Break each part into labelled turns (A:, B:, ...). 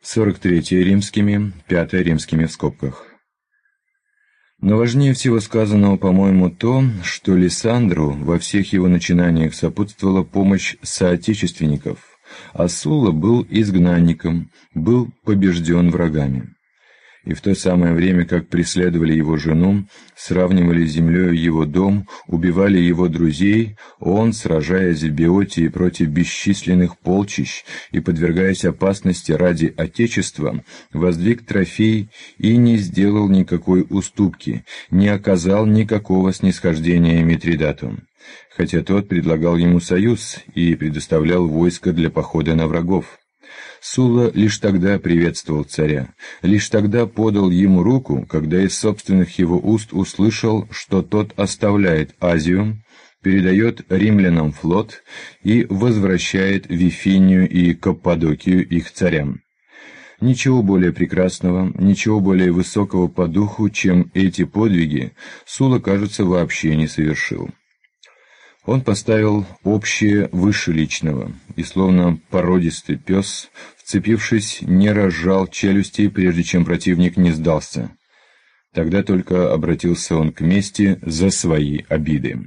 A: 43 римскими, 5 римскими в скобках. Но важнее всего сказанного, по-моему, то, что Лисандру во всех его начинаниях сопутствовала помощь соотечественников, а Сулла был изгнанником, был побежден врагами. И в то самое время, как преследовали его жену, сравнивали с землею его дом, убивали его друзей, он, сражаясь в Беотии против бесчисленных полчищ и подвергаясь опасности ради Отечества, воздвиг трофей и не сделал никакой уступки, не оказал никакого снисхождения Митридату, хотя тот предлагал ему союз и предоставлял войско для похода на врагов. Сулла лишь тогда приветствовал царя, лишь тогда подал ему руку, когда из собственных его уст услышал, что тот оставляет Азию, передает римлянам флот и возвращает Вифинию и Каппадокию их царям. Ничего более прекрасного, ничего более высокого по духу, чем эти подвиги, Сулла, кажется, вообще не совершил. Он поставил общее выше личного, и словно породистый пес, вцепившись, не разжал челюстей, прежде чем противник не сдался. Тогда только обратился он к мести за свои обиды.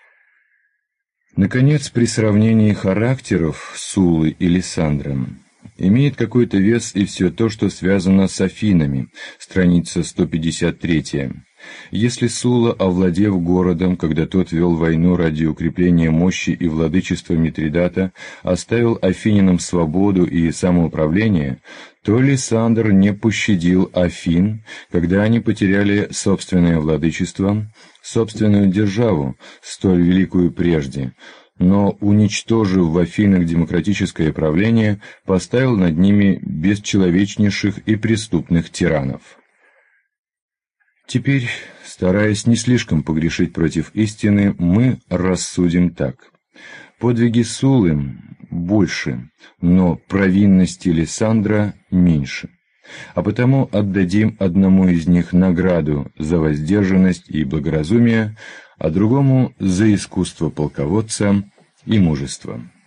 A: Наконец, при сравнении характеров Суллы и Лисандра имеет какой-то вес и все то, что связано с Афинами, страница 153. Если Сулла, овладев городом, когда тот вел войну ради укрепления мощи и владычества Митридата, оставил афинянам свободу и самоуправление, то Лисандр не пощадил Афин, когда они потеряли собственное владычество, собственную державу, столь великую прежде, но, уничтожив в Афинах демократическое правление, поставил над ними бесчеловечнейших и преступных тиранов. Теперь, стараясь не слишком погрешить против истины, мы рассудим так. Подвиги Суллы больше, но провинности Лисандра меньше. А потому отдадим одному из них награду за воздержанность и благоразумие, а другому за искусство полководца и мужество.